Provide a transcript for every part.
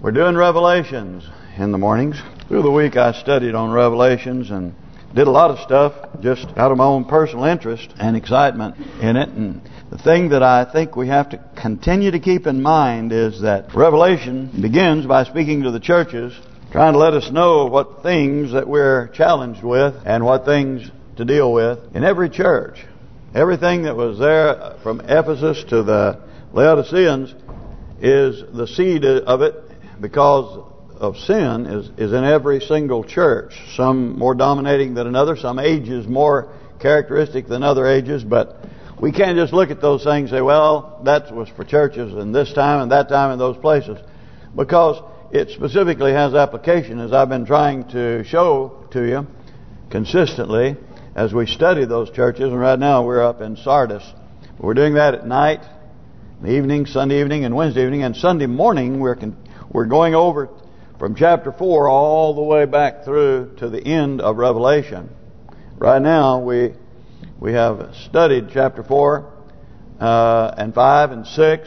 We're doing Revelations in the mornings. Through the week I studied on Revelations and did a lot of stuff just out of my own personal interest and excitement in it. And the thing that I think we have to continue to keep in mind is that Revelation begins by speaking to the churches, trying to let us know what things that we're challenged with and what things to deal with in every church. Everything that was there from Ephesus to the Laodiceans is the seed of it, because of sin is in every single church. Some more dominating than another, some ages more characteristic than other ages, but we can't just look at those things and say, well, that was for churches in this time and that time in those places, because it specifically has application, as I've been trying to show to you consistently as we study those churches. And right now we're up in Sardis. We're doing that at night, evening, Sunday evening and Wednesday evening, and Sunday morning we're going over from chapter 4 all the way back through to the end of Revelation. Right now we have studied chapter 4 and 5 and 6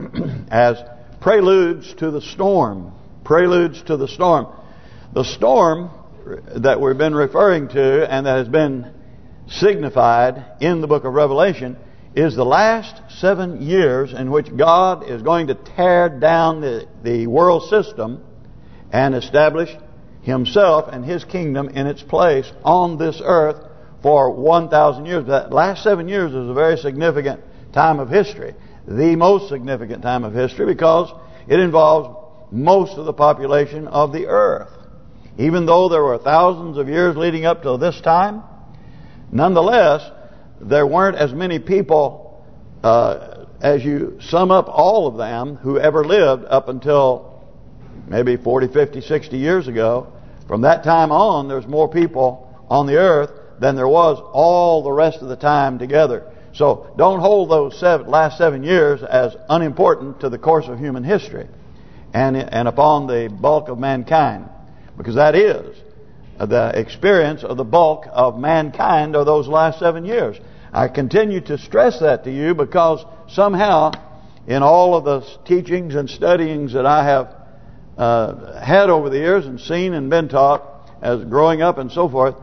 as preludes to the storm. Preludes to the storm. The storm that we've been referring to and that has been signified in the book of Revelation is the last 7 years in which God is going to tear down the world system and establish Himself and His kingdom in its place on this earth for 1,000 years. That last 7 years is a very significant time of history. The most significant time of history, because it involves most of the population of the earth. Even though there were thousands of years leading up to this time, nonetheless, there weren't as many people as you sum up all of them who ever lived up until maybe 40, 50, 60 years ago. From that time on, there's more people on the earth than there was all the rest of the time together. So don't hold those last 7 years as unimportant to the course of human history and upon the bulk of mankind, because that is the experience of the bulk of mankind of those last 7 years. I continue to stress that to you because somehow in all of the teachings and studyings that I have had over the years and seen and been taught as growing up and so forth,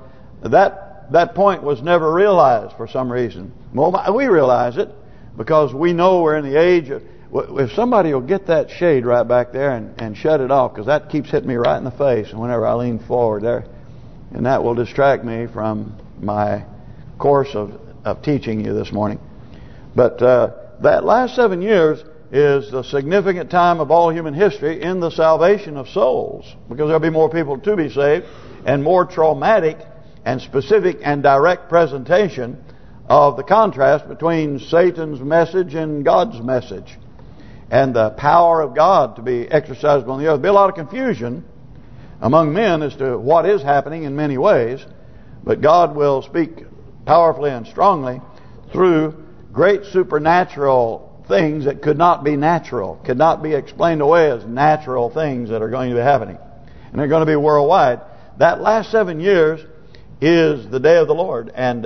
that point was never realized for some reason. Well, we realize it because we know we're in the age of... If somebody will get that shade right back there and shut it off, because that keeps hitting me right in the face whenever I lean forward there, and that will distract me from my course of teaching you this morning. But that last 7 years is the significant time of all human history in the salvation of souls, because there'll be more people to be saved and more traumatic and specific and direct presentation of the contrast between Satan's message and God's message, and the power of God to be exercised on the earth. There'll be a lot of confusion among men as to what is happening in many ways, but God will speak powerfully and strongly through great supernatural things that could not be natural, could not be explained away as natural things that are going to be happening. And they're going to be worldwide. That last 7 years is the day of the Lord, and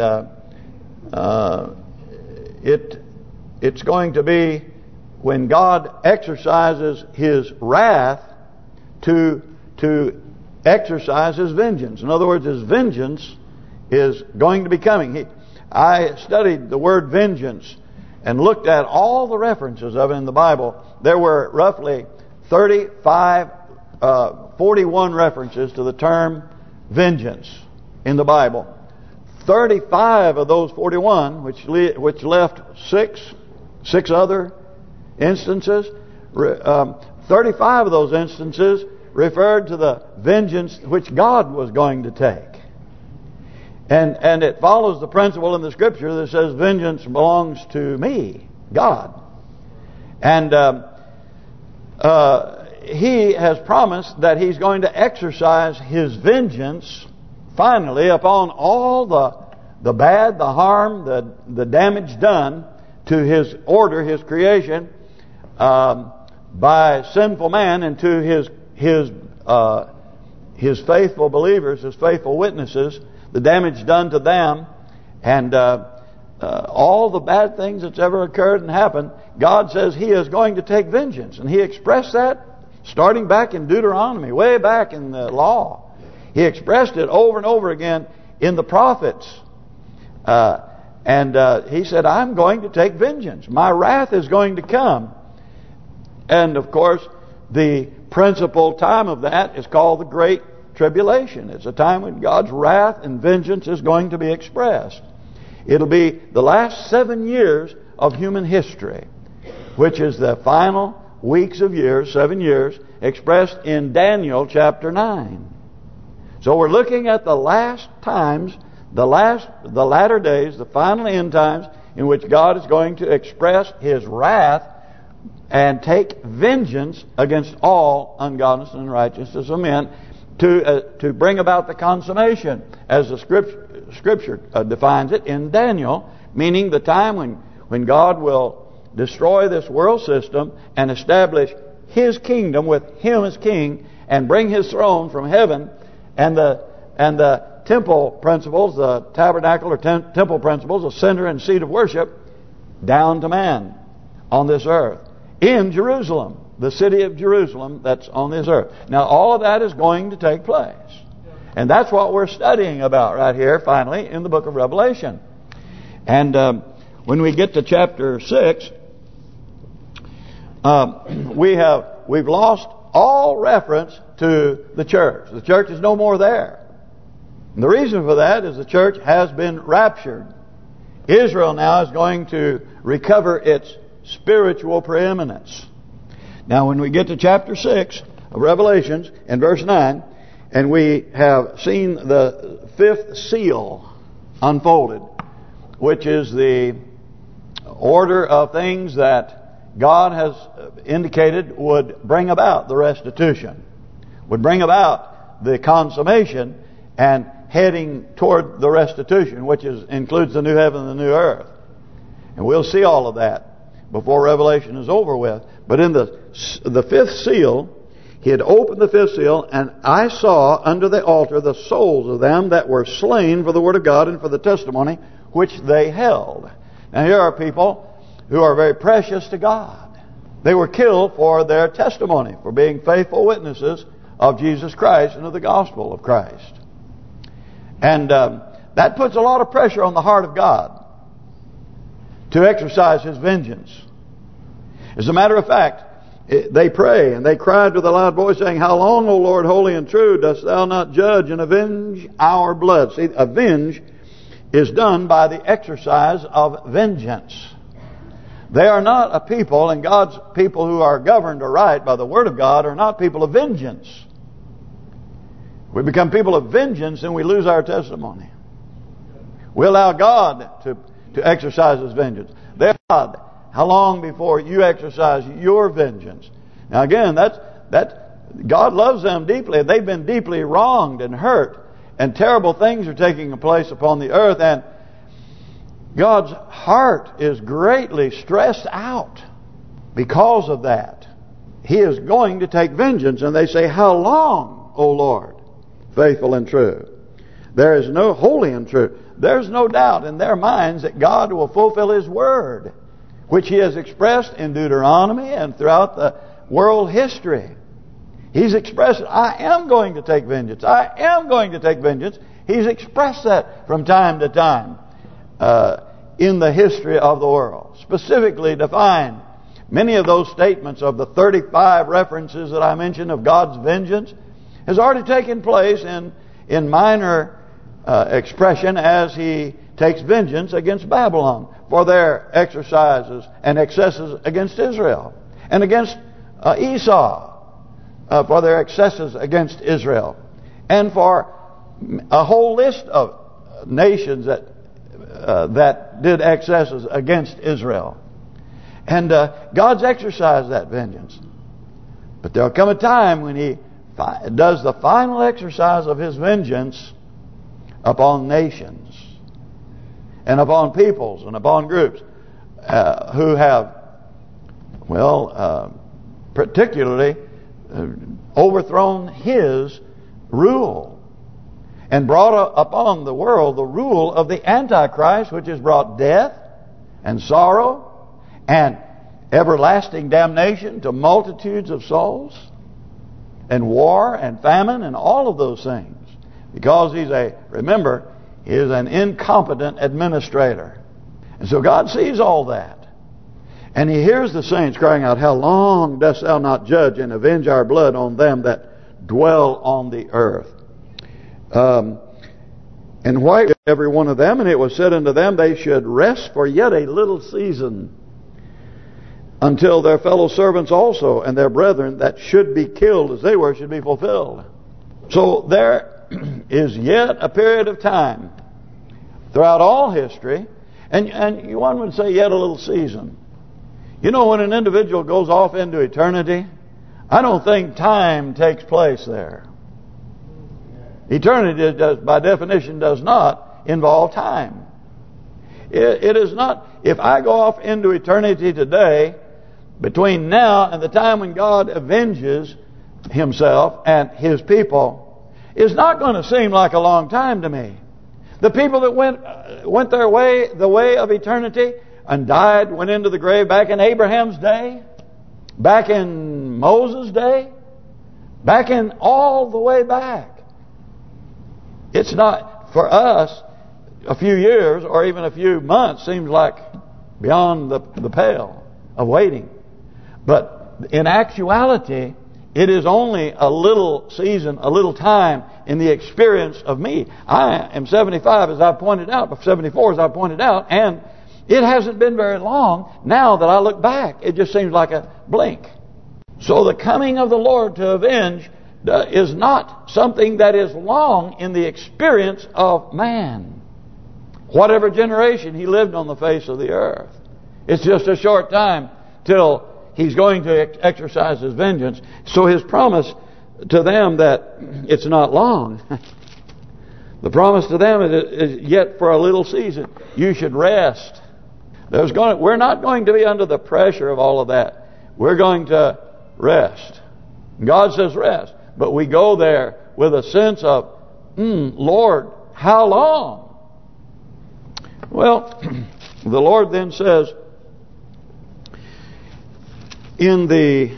it's going to be when God exercises His wrath to exercise His vengeance. In other words, His vengeance is going to be coming. I studied the word vengeance and looked at all the references of it in the Bible. There were roughly 41 references to the term vengeance in the Bible. 35 of those 41, which left six other instances, 35 of those instances referred to the vengeance which God was going to take. And it follows the principle in the Scripture that says vengeance belongs to me, God. And He has promised that He's going to exercise His vengeance finally upon all the bad, the harm, the damage done to His order, His creation, by sinful man, and to His faithful believers, His faithful witnesses, the damage done to them, and all the bad things that's ever occurred and happened. God says He is going to take vengeance, and He expressed that starting back in Deuteronomy, way back in the law. He expressed it over and over again in the prophets. He said, I'm going to take vengeance. My wrath is going to come. And of course, the principal time of that is called the Great Tribulation. It's a time when God's wrath and vengeance is going to be expressed. It'll be the last 7 years of human history, which is the final weeks of years, 7 years, expressed in Daniel chapter 9. So we're looking at the last times, the latter days, the final end times, in which God is going to express His wrath and take vengeance against all ungodliness and unrighteousness of men, to bring about the consummation, as the Scripture defines it in Daniel, meaning the time when God will destroy this world system and establish His kingdom with Him as king, and bring His throne from heaven, and the temple principles, the tabernacle or temple principles, the center and seat of worship, down to man on this earth in Jerusalem, the city of Jerusalem that's on this earth. Now all of that is going to take place. And that's what we're studying about right here, finally, in the book of Revelation. And when we get to chapter 6, we've lost all reference to the church. The church is no more there. And the reason for that is the church has been raptured. Israel now is going to recover its spiritual preeminence. Now when we get to chapter 6 of Revelations and verse 9, and we have seen the 5th seal unfolded, which is the order of things that God has indicated would bring about the restitution, would bring about the consummation and heading toward the restitution, which includes the new heaven and the new earth. And we'll see all of that before Revelation is over with. But in the 5th seal, He had opened the 5th seal, and I saw under the altar the souls of them that were slain for the word of God and for the testimony which they held. Now here are people who are very precious to God. They were killed for their testimony, for being faithful witnesses of Jesus Christ and of the gospel of Christ. And that puts a lot of pressure on the heart of God to exercise His vengeance. As a matter of fact, they pray and they cried with a loud voice, saying, How long, O Lord, holy and true, dost Thou not judge and avenge our blood? See, avenge is done by the exercise of vengeance. They are not a people, and God's people who are governed aright by the Word of God are not people of vengeance. We become people of vengeance and we lose our testimony. We allow God to exercise His vengeance. God, how long before you exercise your vengeance? Now again, God loves them deeply. They've been deeply wronged and hurt, and terrible things are taking place upon the earth, and God's heart is greatly stressed out because of that. He is going to take vengeance, and they say, How long, O Lord, faithful and true? There is no holy and true. There's no doubt in their minds that God will fulfill His word, which He has expressed in Deuteronomy and throughout the world history. He's expressed, I am going to take vengeance. I am going to take vengeance. He's expressed that from time to time in the history of the world. Specifically defined, many of those statements of the 35 references that I mentioned of God's vengeance has already taken place in minor expression as He takes vengeance against Babylon for their exercises and excesses against Israel, and against Esau for their excesses against Israel, and for a whole list of nations that did excesses against Israel. And God's exercised that vengeance. But there'll come a time when He does the final exercise of His vengeance upon nations and upon peoples and upon groups who have, particularly overthrown His rule and brought upon the world the rule of the Antichrist, which has brought death and sorrow and everlasting damnation to multitudes of souls. and war and famine and all of those things. Because remember, he is an incompetent administrator. And so God sees all that. And he hears the saints crying out, how long dost thou not judge and avenge our blood on them that dwell on the earth? And why every one of them? And it was said unto them, they should rest for yet a little season, until their fellow servants also and their brethren that should be killed as they were should be fulfilled. So there is yet a period of time throughout all history, and one would say yet a little season. You know, when an individual goes off into eternity, I don't think time takes place there. Eternity, by definition, does not involve time. It is not. If I go off into eternity today, between now and the time when God avenges himself and his people, it's not going to seem like a long time to me. The people that went their way, the way of eternity, and died, went into the grave back in Abraham's day, back in Moses' day, back in all the way back. It's not, for us, a few years or even a few months seems like beyond the pale of waiting. But in actuality, it is only a little season, a little time in the experience of me. I am 75, as I've pointed out, 74, as I've pointed out, and it hasn't been very long now that I look back. It just seems like a blink. So the coming of the Lord to avenge is not something that is long in the experience of man. Whatever generation he lived on the face of the earth. It's just a short time till he's going to exercise his vengeance. So his promise to them that it's not long. The promise to them is yet for a little season. You should rest. We're not going to be under the pressure of all of that. We're going to rest. God says rest. But we go there with a sense of, Lord, how long? Well, the Lord then says, in the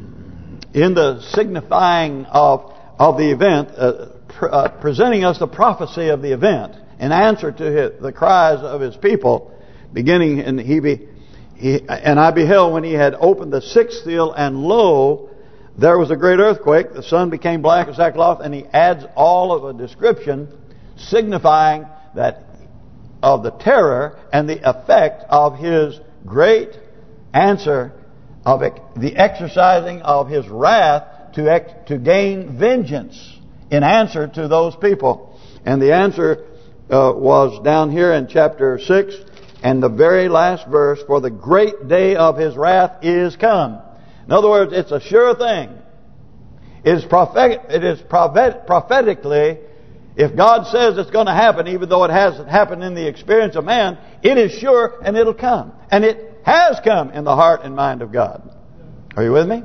signifying of the event, presenting us the prophecy of the event in answer to the cries of his people, beginning, and I beheld when he had opened the sixth seal, and lo, there was a great earthquake. The sun became black as sackcloth, and he adds all of a description signifying that of the terror and the effect of his great answer of the exercising of his wrath to gain vengeance in answer to those people. And the answer was down here in chapter 6 and the very last verse, for the great day of his wrath is come. In other words, it's a sure thing. It is prophetically, if God says it's going to happen, even though it hasn't happened in the experience of man, it is sure and it'll come. And it has come in the heart and mind of God. Are you with me?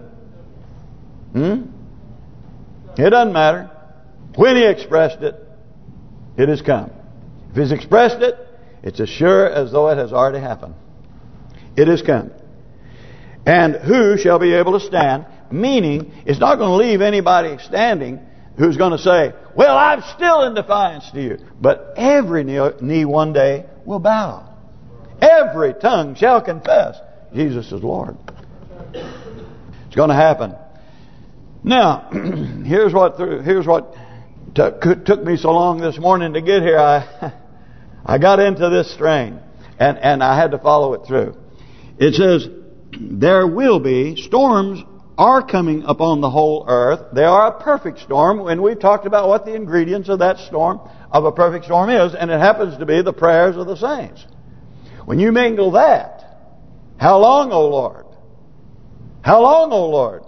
It doesn't matter. When he expressed it, it has come. If he's expressed it, it's as sure as though it has already happened. It has come. And who shall be able to stand? Meaning, it's not going to leave anybody standing who's going to say, well, I'm still in defiance to you. But every knee one day will bow. Every tongue shall confess Jesus is Lord. It's going to happen. Now, here's what took me so long this morning to get here. I got into this strain, and I had to follow it through. It says, there will be storms are coming upon the whole earth. They are a perfect storm, and we've talked about what the ingredients of that storm, of a perfect storm is, and it happens to be the prayers of the saints. When you mingle that, how long, O Lord? How long, O Lord?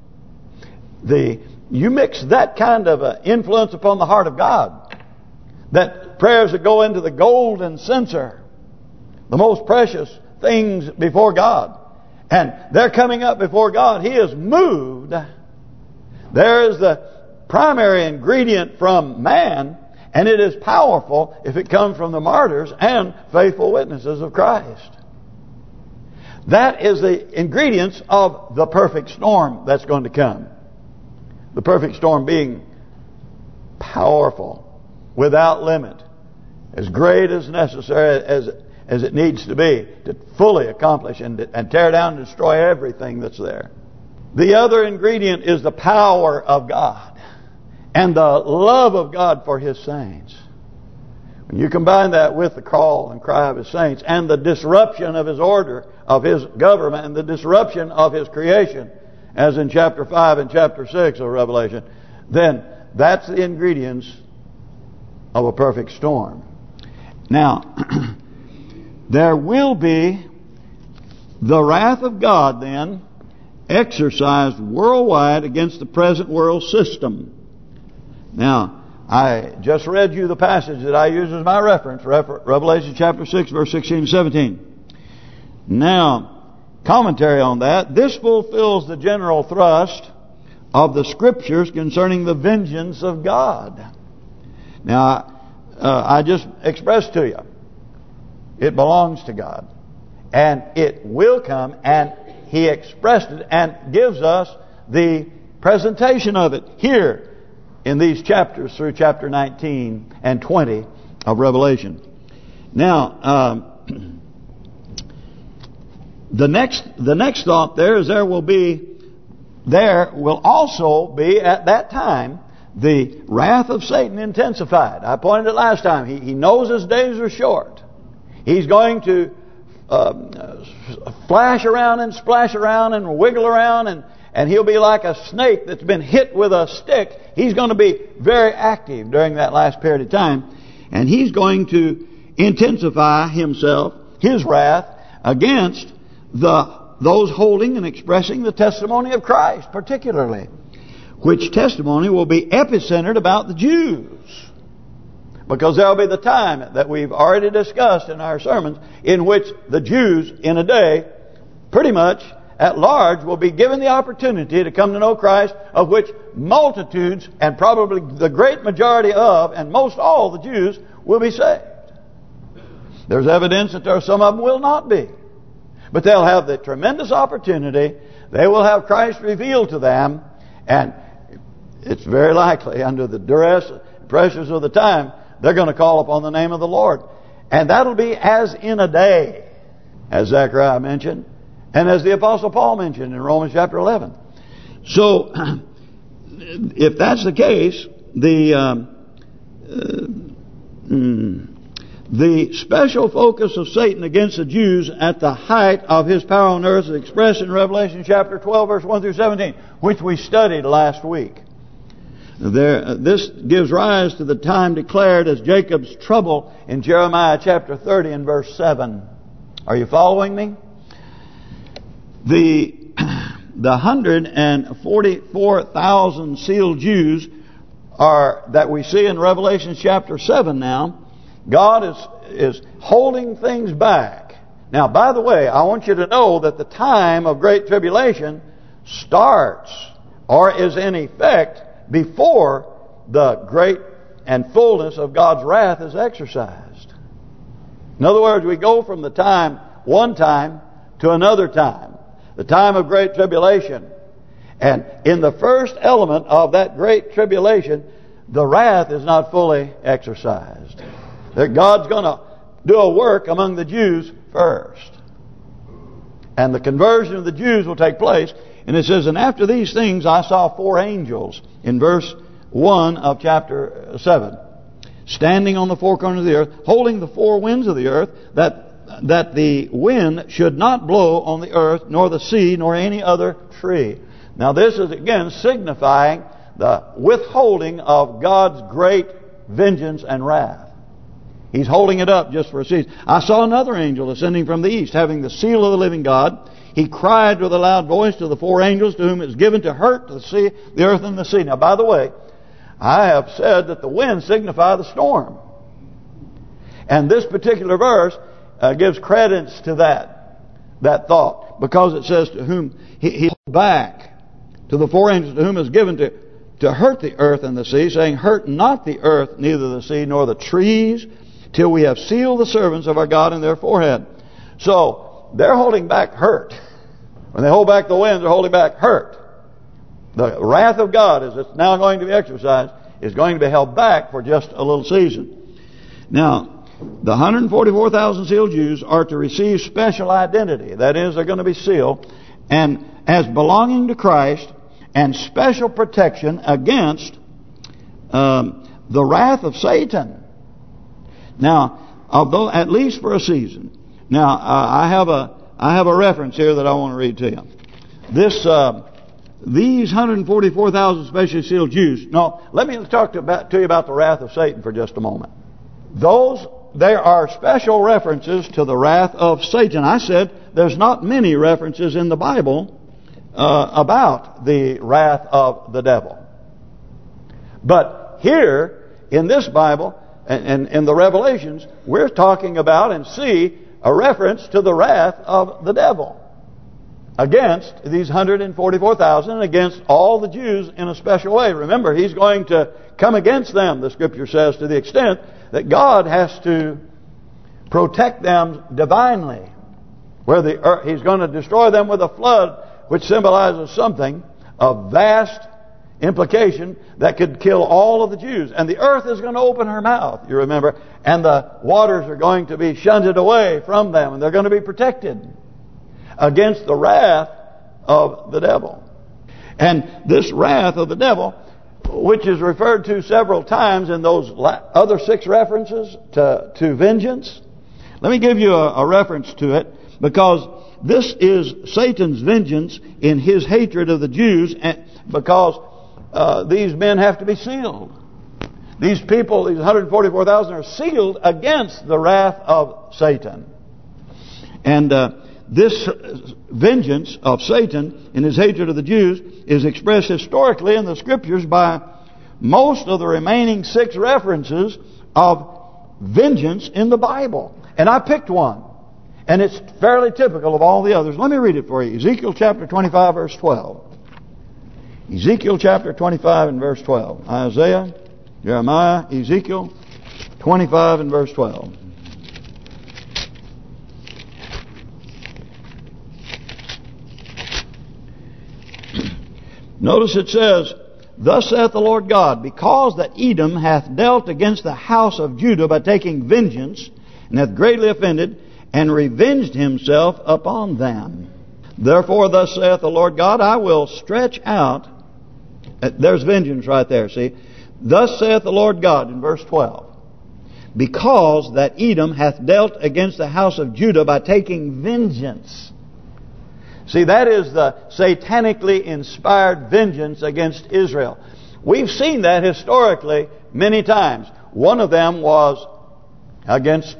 You mix that kind of influence upon the heart of God, that prayers that go into the golden censer, the most precious things before God, and they're coming up before God. He is moved. There is the primary ingredient from man, and it is powerful if it comes from the martyrs and faithful witnesses of Christ. That is the ingredients of the perfect storm that's going to come. The perfect storm being powerful, without limit, as great as necessary as it needs to be to fully accomplish and tear down and destroy everything that's there. The other ingredient is the power of God and the love of God for His saints. When you combine that with the call and cry of His saints and the disruption of His order, of His government, and the disruption of His creation, as in chapter 5 and chapter 6 of Revelation, then that's the ingredients of a perfect storm. Now, there will be the wrath of God then exercised worldwide against the present world system. Now, I just read you the passage that I use as my reference, Revelation chapter 6, verse 16 and 17. Now, commentary on that, this fulfills the general thrust of the Scriptures concerning the vengeance of God. Now, I just expressed to you, it belongs to God. And it will come, and He expressed it and gives us the presentation of it here in these chapters through chapter 19 and 20 of Revelation. Now, the next thought there is there will also be at that time the wrath of Satan intensified. I pointed it last time. He knows his days are short. He's going to flash around and splash around and wiggle around, and he'll be like a snake that's been hit with a stick. He's going to be very active during that last period of time, and he's going to intensify his wrath against those holding and expressing the testimony of Christ, particularly, which testimony will be epicentered about the Jews. Because there will be the time that we've already discussed in our sermons in which the Jews in a day, pretty much at large, will be given the opportunity to come to know Christ, of which multitudes, and probably the great majority of, and most all the Jews, will be saved. There's evidence that there are some of them will not be. But they'll have the tremendous opportunity. They will have Christ revealed to them, and it's very likely under the duress and pressures of the time, they're going to call upon the name of the Lord. And that'll be as in a day, as Zechariah mentioned, and as the Apostle Paul mentioned in Romans chapter 11. So, if that's the case, the special focus of Satan against the Jews at the height of his power on earth is expressed in Revelation chapter 12, verse 1 through 17, which we studied last week. This gives rise to the time declared as Jacob's trouble in Jeremiah chapter 30 and verse 7. Are you following me? The 144,000 sealed Jews that we see in Revelation chapter 7 now, God is holding things back. Now, by the way, I want you to know that the time of great tribulation starts or is in effect before the great and fullness of God's wrath is exercised. In other words, we go from the time, one time, to another time. The time of great tribulation. And in the first element of that great tribulation, the wrath is not fully exercised. That God's going to do a work among the Jews first. And the conversion of the Jews will take place. And it says, and after these things I saw 4 angels in verse 1 of chapter 7, standing on the 4 corners of the earth, holding the 4 winds of the earth, that the wind should not blow on the earth, nor the sea, nor any other tree. Now this is again signifying the withholding of God's great vengeance and wrath. He's holding it up just for a season. I saw another angel ascending from the east, having the seal of the living God. He cried with a loud voice to the 4 angels to whom it is given to hurt the earth and the sea. Now, by the way, I have said that the winds signify the storm. And this particular verse gives credence to that thought. Because it says to whom he held back to the 4 angels to whom it is given to hurt the earth and the sea, saying, hurt not the earth, neither the sea, nor the trees, till we have sealed the servants of our God in their forehead. So, they're holding back hurt. When they hold back the winds, they're holding back hurt. The wrath of God, as it's now going to be exercised, is going to be held back for just a little season. Now, the 144,000 sealed Jews are to receive special identity. That is, they're going to be sealed and as belonging to Christ and special protection against the wrath of Satan. Now, although at least for a season. Now, I have a reference here that I want to read to you. These 144,000 specially sealed Jews. No, let me talk to you about the wrath of Satan for just a moment. There are special references to the wrath of Satan. I said there's not many references in the Bible about the wrath of the devil. But here in this Bible and in the Revelations, we're talking about and see a reference to the wrath of the devil against these 144,000 and against all the Jews in a special way. Remember, he's going to come against them, the Scripture says, to the extent that God has to protect them divinely. He's going to destroy them with a flood, which symbolizes something of vast implication that could kill all of the Jews. And the earth is going to open her mouth, you remember, and the waters are going to be shunted away from them, and they're going to be protected against the wrath of the devil. And this wrath of the devil, which is referred to several times in those other 6 references to vengeance. Let me give you a reference to it, because this is Satan's vengeance in his hatred of the Jews, because these men have to be sealed. These people, these 144,000, are sealed against the wrath of Satan. And this vengeance of Satan in his hatred of the Jews is expressed historically in the Scriptures by most of the remaining 6 references of vengeance in the Bible. And I picked one. And it's fairly typical of all the others. Let me read it for you. Ezekiel chapter 25, verse 12. Ezekiel chapter 25 and verse 12. Isaiah, Jeremiah, Ezekiel 25 and verse 12. Notice it says, "Thus saith the Lord God, because that Edom hath dealt against the house of Judah by taking vengeance, and hath greatly offended, and revenged himself upon them. Therefore thus saith the Lord God, I will stretch out..." There's vengeance right there, see. "Thus saith the Lord God," in verse 12, "because that Edom hath dealt against the house of Judah by taking vengeance." See, that is the satanically inspired vengeance against Israel. We've seen that historically many times. One of them was against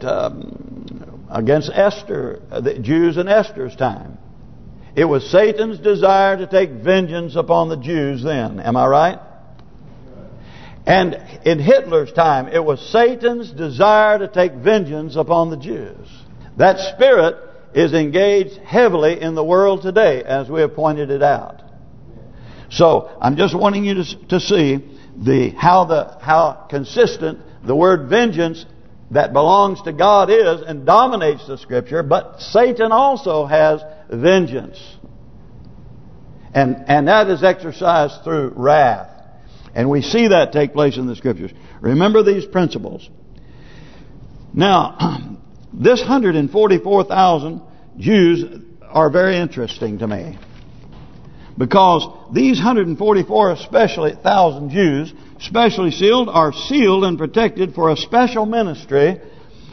Esther, the Jews in Esther's time. It was Satan's desire to take vengeance upon the Jews then. Am I right? And in Hitler's time, it was Satan's desire to take vengeance upon the Jews. That spirit is engaged heavily in the world today, as we have pointed it out. So I'm just wanting you to see how consistent the word vengeance that belongs to God is and dominates the Scripture, but Satan also has vengeance. And that is exercised through wrath. And we see that take place in the Scriptures. Remember these principles. Now, this 144,000 Jews are very interesting to me, because these 144,000 Jews, specially sealed, are sealed and protected for a special ministry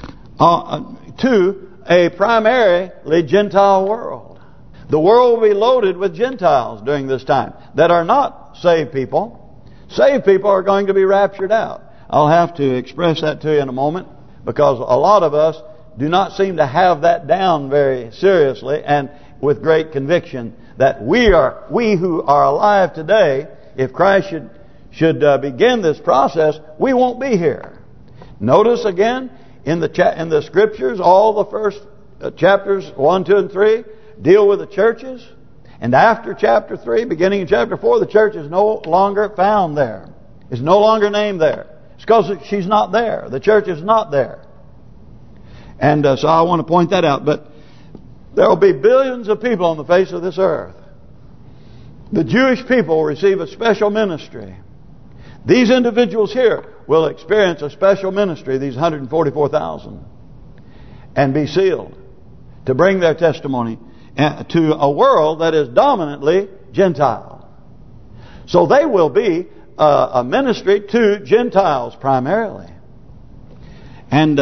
to a primarily Gentile world. The world will be loaded with Gentiles during this time that are not saved people. Saved people are going to be raptured out. I'll have to express that to you in a moment, because a lot of us do not seem to have that down very seriously and with great conviction, that we who are alive today, if Christ should begin this process, we won't be here. Notice again in the Scriptures, all the first chapters 1, 2, and 3 deal with the churches, and after chapter 3, beginning in chapter 4, the church is no longer found there. It's no longer named there. It's because she's not there. The church is not there. And so I want to point that out. But there will be billions of people on the face of this earth. The Jewish people receive a special ministry. These individuals here will experience a special ministry, these 144,000, and be sealed to bring their testimony to a world that is dominantly Gentile. So they will be a ministry to Gentiles primarily. And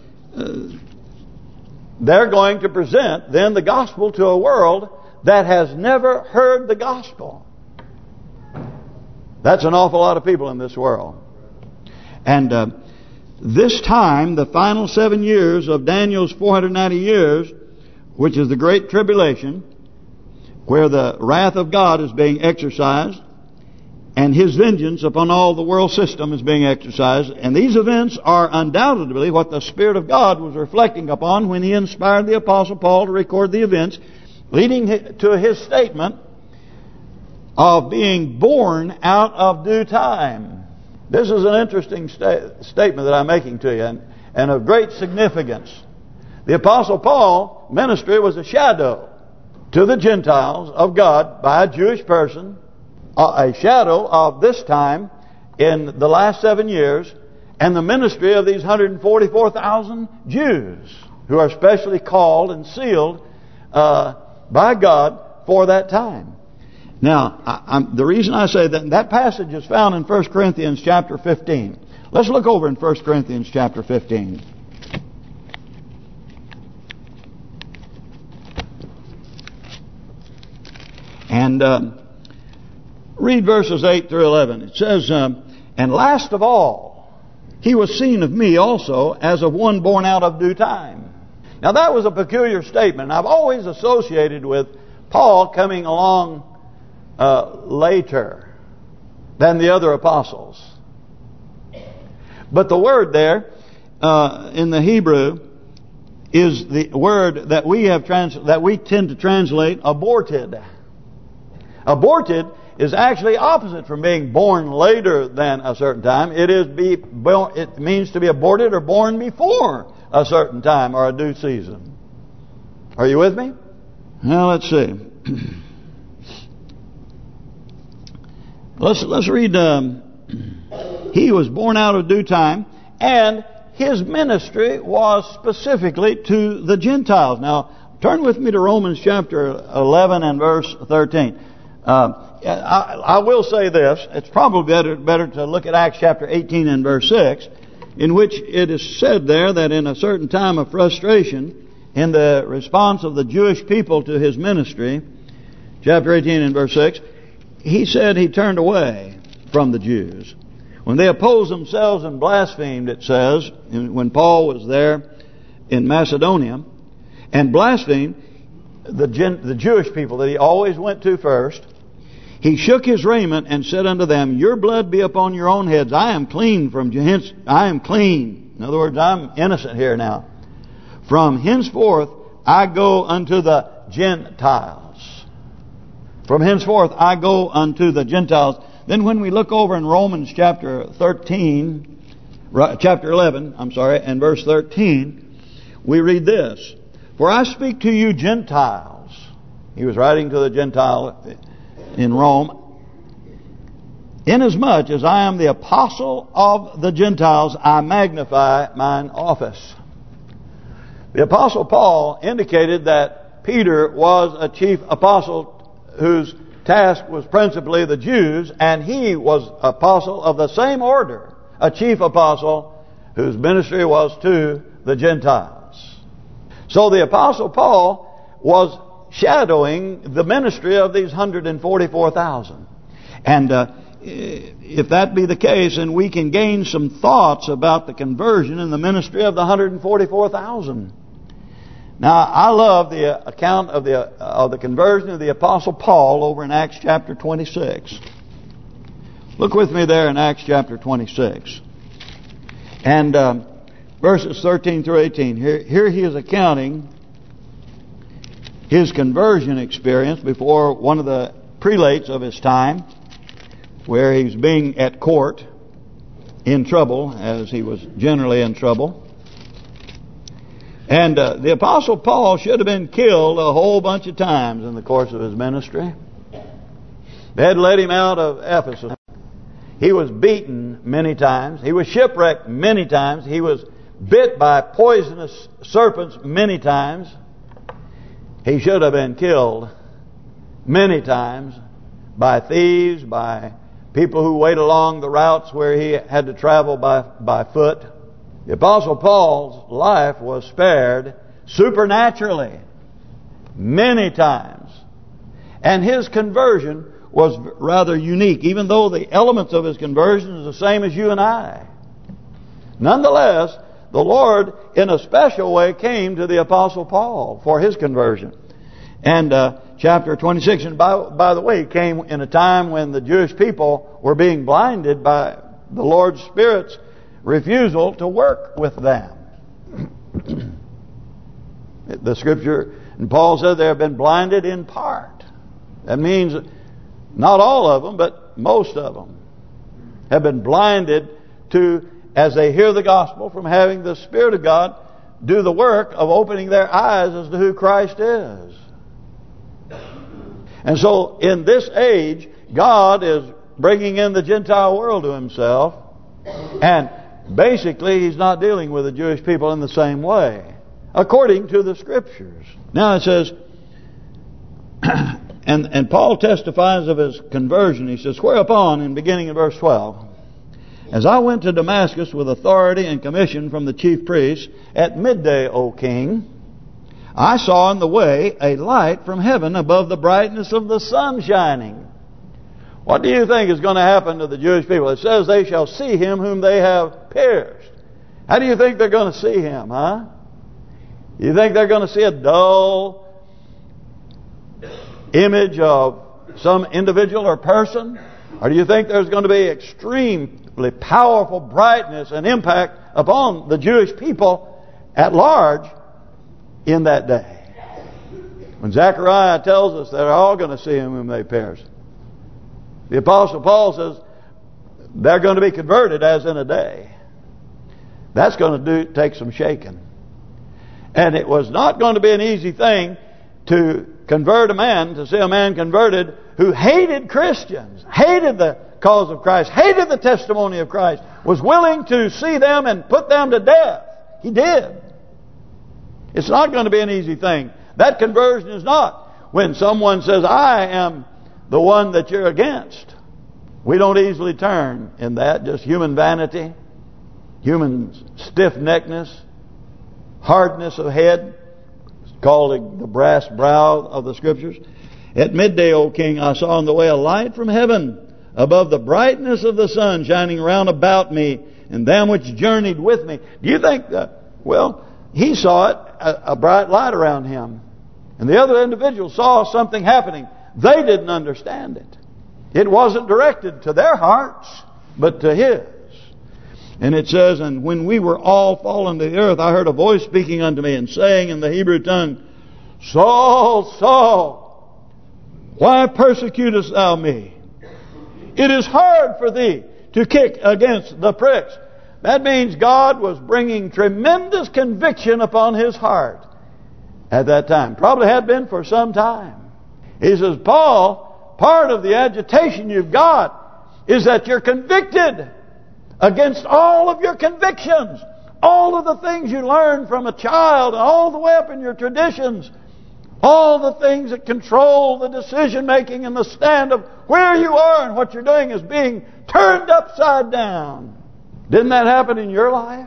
they're going to present then the gospel to a world that has never heard the gospel. That's an awful lot of people in this world. And this time, the final 7 years of Daniel's 490 years, which is the Great Tribulation, where the wrath of God is being exercised, and His vengeance upon all the world system is being exercised. And these events are undoubtedly what the Spirit of God was reflecting upon when He inspired the Apostle Paul to record the events, leading to his statement of being born out of due time. This is an interesting statement that I'm making to you, and of great significance. The Apostle Paul's ministry was a shadow to the Gentiles of God by a Jewish person, a shadow of this time in the last 7 years, and the ministry of these 144,000 Jews who are specially called and sealed by God for that time. Now, the reason I say that passage is found in 1 Corinthians chapter 15. Let's look over in 1 Corinthians chapter 15. And read verses 8 through 11. It says, and last of all, he was seen of me also as of one born out of due time. Now that was a peculiar statement. I've always associated with Paul coming along later than the other apostles. But the word there in the Hebrew is the word that we tend to translate aborted. Aborted is actually opposite from being born later than a certain time. It means to be aborted or born before a certain time or a due season. Are you with me? Now let's see. Let's read. He was born out of due time, and his ministry was specifically to the Gentiles. Now, turn with me to Romans chapter 11 and verse 13. I will say this. It's probably better to look at Acts chapter 18 and verse 6, in which it is said there that in a certain time of frustration, in the response of the Jewish people to his ministry, chapter 18 and verse 6, he said he turned away from the Jews. When they opposed themselves and blasphemed, it says, when Paul was there in Macedonia, and blasphemed the Jewish people that he always went to first, he shook his raiment and said unto them, your blood be upon your own heads. I am clean from hence. I am clean. In other words, I'm innocent here now. From henceforth I go unto the Gentiles. From henceforth I go unto the Gentiles. Then when we look over in Romans chapter 11, and verse 13, we read this. For I speak to you Gentiles. He was writing to the Gentile in Rome. Inasmuch as I am the apostle of the Gentiles, I magnify mine office. The apostle Paul indicated that Peter was a chief apostle whose task was principally the Jews, and he was apostle of the same order, a chief apostle whose ministry was to the Gentiles. So the apostle Paul was shadowing the ministry of these 144,000. And if that be the case, then we can gain some thoughts about the conversion and the ministry of the 144,000. Now, I love the account of the conversion of the Apostle Paul over in Acts chapter 26. Look with me there in Acts chapter 26. And verses 13 through 18. Here he is accounting his conversion experience before one of the prelates of his time, where he's being at court in trouble, as he was generally in trouble. And the Apostle Paul should have been killed a whole bunch of times in the course of his ministry. They had let him out of Ephesus. He was beaten many times. He was shipwrecked many times. He was bit by poisonous serpents many times. He should have been killed many times by thieves, by people who wait along the routes where he had to travel by foot. The Apostle Paul's life was spared supernaturally many times. And his conversion was rather unique, even though the elements of his conversion is the same as you and I. Nonetheless, the Lord in a special way came to the Apostle Paul for his conversion. And chapter 26, and by the way, he came in a time when the Jewish people were being blinded by the Lord's Spirit's refusal to work with them. The Scripture, and Paul said they have been blinded in part. That means not all of them, but most of them have been blinded to, as they hear the gospel, from having the Spirit of God do the work of opening their eyes as to who Christ is. And so in this age, God is bringing in the Gentile world to Himself. And basically He's not dealing with the Jewish people in the same way, according to the Scriptures. Now it says, and Paul testifies of his conversion. He says, whereupon, in beginning in verse 12, as I went to Damascus with authority and commission from the chief priests, at midday, O king, I saw in the way a light from heaven above the brightness of the sun shining. What do you think is going to happen to the Jewish people? It says they shall see Him whom they have pierced. How do you think they're going to see Him, huh? You think they're going to see a dull image of some individual or person? Or do you think there's going to be extremely powerful brightness and impact upon the Jewish people at large in that day? When Zechariah tells us they're all going to see Him whom they pierced. The Apostle Paul says they're going to be converted as in a day. That's going to take some shaking. And it was not going to be an easy thing to convert a man, to see a man converted who hated Christians, hated the cause of Christ, hated the testimony of Christ, was willing to see them and put them to death. He did. It's not going to be an easy thing. That conversion is not when someone says, I am the one that you're against. We don't easily turn in that. Just human vanity, human stiff-neckedness, hardness of head. It's called the brass brow of the Scriptures. At midday, O king, I saw on the way a light from heaven above the brightness of the sun shining round about me and them which journeyed with me. Do you think that, well, he saw it, a bright light around him. And the other individual saw something happening. They didn't understand it. It wasn't directed to their hearts, but to his. And it says, and when we were all fallen to the earth, I heard a voice speaking unto me and saying in the Hebrew tongue, Saul, Saul, why persecutest thou me? It is hard for thee to kick against the pricks. That means God was bringing tremendous conviction upon his heart at that time. Probably had been for some time. He says, Paul, part of the agitation you've got is that you're convicted against all of your convictions. All of the things you learned from a child, and all the way up in your traditions. All the things that control the decision making and the stand of where you are and what you're doing is being turned upside down. Didn't that happen in your life?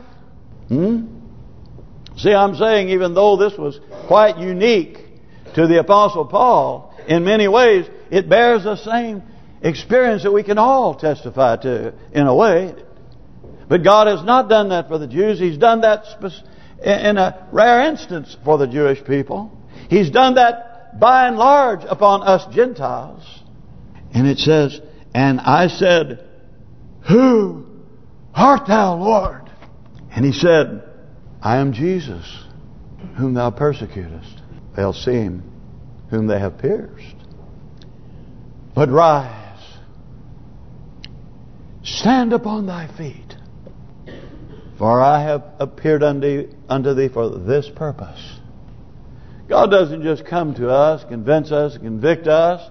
See, I'm saying even though this was quite unique to the Apostle Paul, in many ways it bears the same experience that we can all testify to in a way. But God has not done that for the Jews. He's done that in a rare instance for the Jewish people. He's done that by and large upon us Gentiles. And it says, and I said, Who art thou, Lord? And he said, I am Jesus, whom thou persecutest. They'll see Him whom they have pierced. But rise, stand upon thy feet. For I have appeared unto thee for this purpose. God doesn't just come to us, convince us, convict us.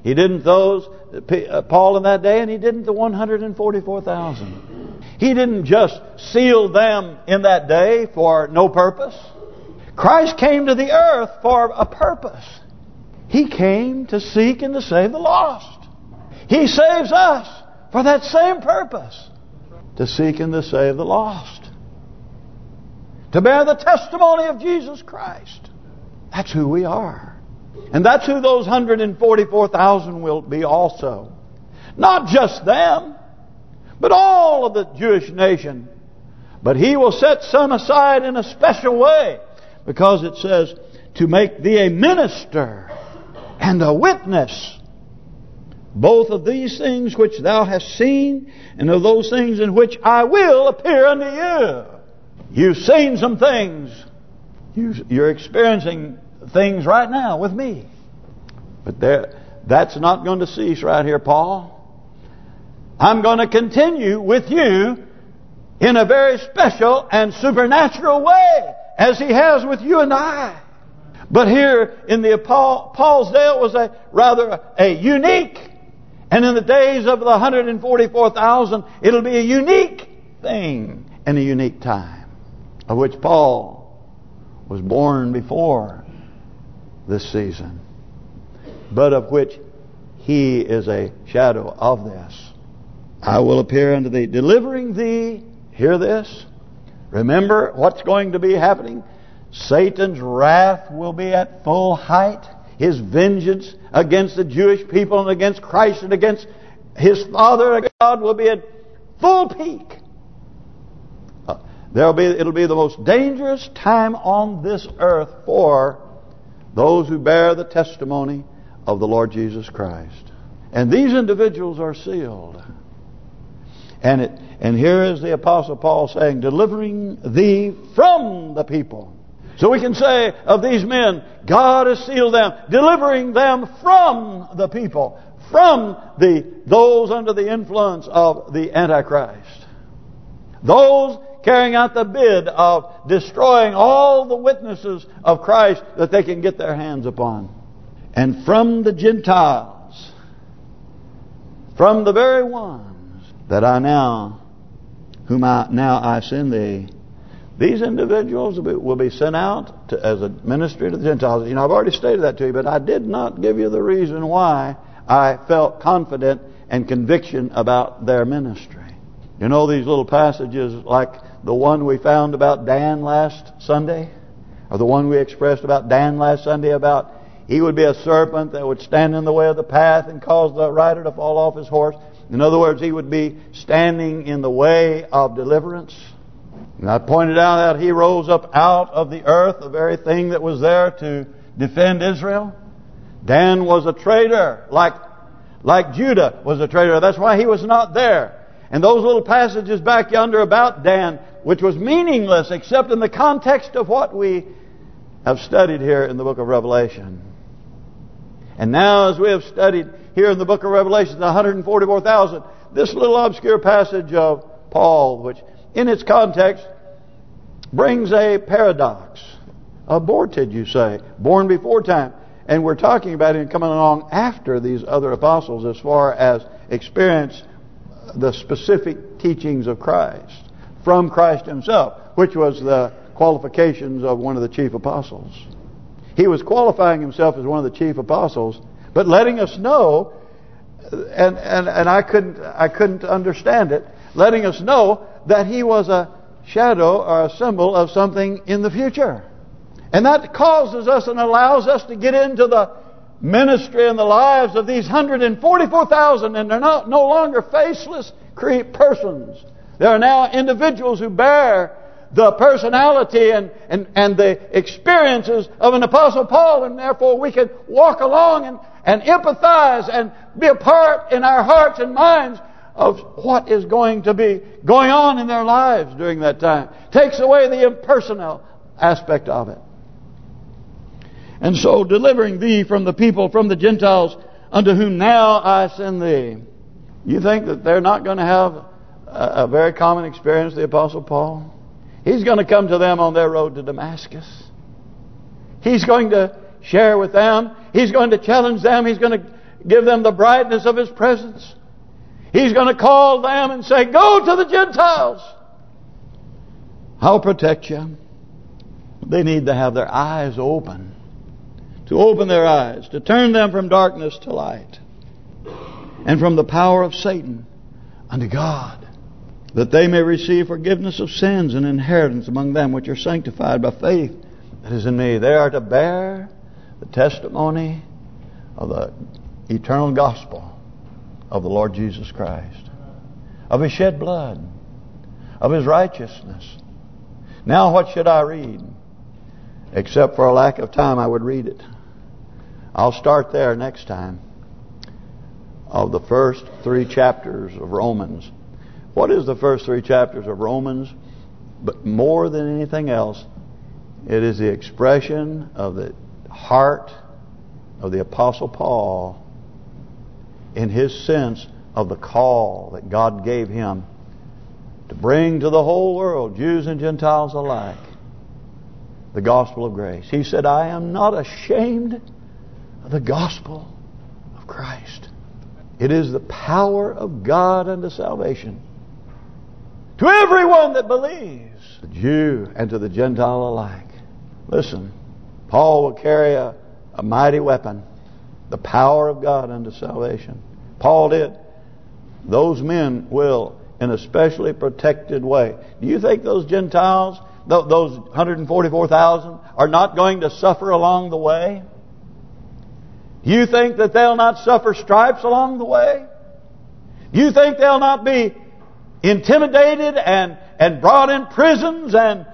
He didn't those Paul in that day, and he didn't the 144,000. He didn't just seal them in that day for no purpose. Christ came to the earth for a purpose. He came to seek and to save the lost. He saves us for that same purpose. To seek and to save the lost. To bear the testimony of Jesus Christ. That's who we are. And that's who those 144,000 will be also. Not just them, but all of the Jewish nation. But He will set some aside in a special way. Because it says, to make thee a minister and a witness, both of these things which thou hast seen, and of those things in which I will appear unto you. You've seen some things. You're experiencing things right now with me. But that's not going to cease right here, Paul. I'm going to continue with you in a very special and supernatural way, as He has with you and I. But here in the Paul's day, it was rather a unique. And in the days of the 144,000, it'll be a unique thing and a unique time, of which Paul was born before this season, but of which he is a shadow of this. I will appear unto thee, delivering thee. Hear this. Remember what's going to be happening. Satan's wrath will be at full height. His vengeance against the Jewish people and against Christ and against His Father God will be at full peak. It'll be the most dangerous time on this earth for those who bear the testimony of the Lord Jesus Christ. And these individuals are sealed. And here is the Apostle Paul saying, delivering thee from the people. So we can say of these men, God has sealed them, delivering them from the people, from those under the influence of the Antichrist. Those carrying out the bid of destroying all the witnesses of Christ that they can get their hands upon. And from the Gentiles, from the very ones that whom I send thee, these individuals will be sent out as a ministry to the Gentiles. You know, I've already stated that to you, but I did not give you the reason why I felt confident and conviction about their ministry. You know these little passages like the one we found about Dan last Sunday? Or the one we expressed about Dan last Sunday about he would be a serpent that would stand in the way of the path and cause the rider to fall off his horse. In other words, he would be standing in the way of deliverance. And I pointed out that he rose up out of the earth, the very thing that was there to defend Israel. Dan was a traitor, like Judah was a traitor. That's why he was not there. And those little passages back yonder about Dan, which was meaningless except in the context of what we have studied here in the book of Revelation. And now as we have studied here in the book of Revelation, the 144,000, this little obscure passage of Paul, which in its context brings a paradox. Aborted, you say, born before time. And we're talking about him coming along after these other apostles as far as experience the specific teachings of Christ from Christ Himself, which was the qualifications of one of the chief apostles. He was qualifying himself as one of the chief apostles, but letting us know, and I couldn't understand it, letting us know that he was a shadow or a symbol of something in the future. And that causes us and allows us to get into the ministry and the lives of these 144,000, and they're no longer faceless persons. There are now individuals who bear the personality and the experiences of an Apostle Paul, and therefore we can walk along and empathize and be a part in our hearts and minds of what is going to be going on in their lives during that time. Takes away the impersonal aspect of it. And so, delivering thee from the people, from the Gentiles, unto whom now I send thee. You think that they're not going to have a very common experience, the Apostle Paul? He's going to come to them on their road to Damascus. He's going to share with them. He's going to challenge them. He's going to give them the brightness of His presence. He's going to call them and say, go to the Gentiles. I'll protect you. They need to have their eyes open. To open their eyes. To turn them from darkness to light. And from the power of Satan unto God. That they may receive forgiveness of sins and inheritance among them which are sanctified by faith that is in me. They are to bear the testimony of the eternal gospel of the Lord Jesus Christ. Of His shed blood. Of His righteousness. Now what should I read? Except for a lack of time, I would read it. I'll start there next time. Of the first 3 chapters of Romans. What is the first 3 chapters of Romans? But more than anything else, it is the expression of the heart of the Apostle Paul in his sense of the call that God gave him to bring to the whole world, Jews and Gentiles alike, the gospel of grace. He said, I am not ashamed of the gospel of Christ. It is the power of God unto salvation to everyone that believes, the Jew and to the Gentile alike. Listen, Paul will carry a mighty weapon, the power of God unto salvation. Paul did. Those men will, in a specially protected way. Do you think those Gentiles, those 144,000, are not going to suffer along the way? You think that they'll not suffer stripes along the way? You think they'll not be intimidated and brought in prisons and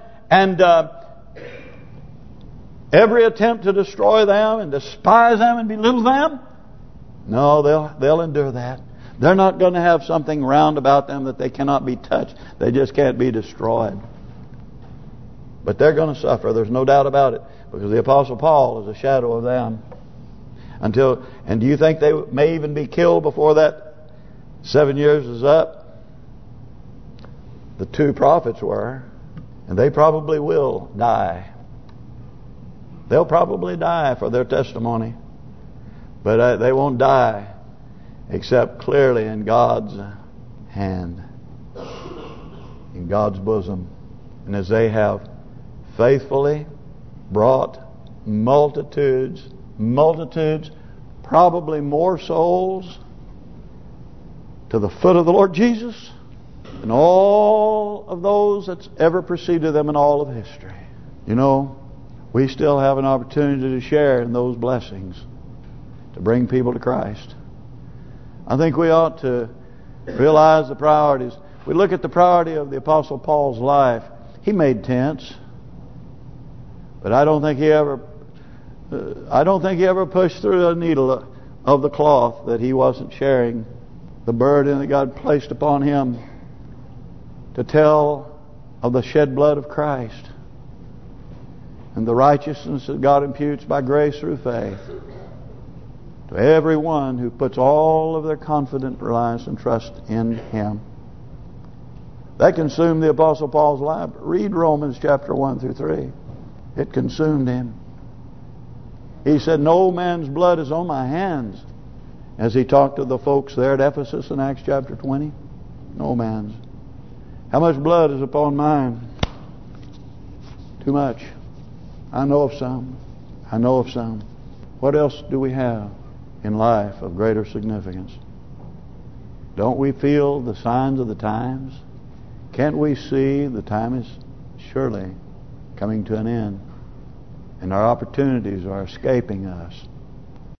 every attempt to destroy them and despise them and belittle them? No, they'll endure that. They're not going to have something round about them that they cannot be touched. They just can't be destroyed. But they're going to suffer. There's no doubt about it. Because the Apostle Paul is a shadow of them. And do you think they may even be killed before that 7 years is up? The 2 prophets were. And they probably will die. They'll probably die for their testimony. But they won't die except clearly in God's hand. In God's bosom. And as they have faithfully brought multitudes, probably more souls to the foot of the Lord Jesus than all of those that's ever preceded them in all of history. You know, we still have an opportunity to share in those blessings, to bring people to Christ. I think we ought to realize the priorities. We look at the priority of the Apostle Paul's life. He made tents, but I don't think he ever pushed through a needle of the cloth that he wasn't sharing the burden that God placed upon him to tell of the shed blood of Christ and the righteousness that God imputes by grace through faith to everyone who puts all of their confident reliance and trust in Him. That consumed the Apostle Paul's life. Read Romans chapter 1 through 3. It consumed him. He said, no man's blood is on my hands. As he talked to the folks there at Ephesus in Acts chapter 20. No man's. How much blood is upon mine? Too much. I know of some. I know of some. What else do we have in life of greater significance? Don't we feel the signs of the times? Can't we see the time is surely coming to an end? And our opportunities are escaping us.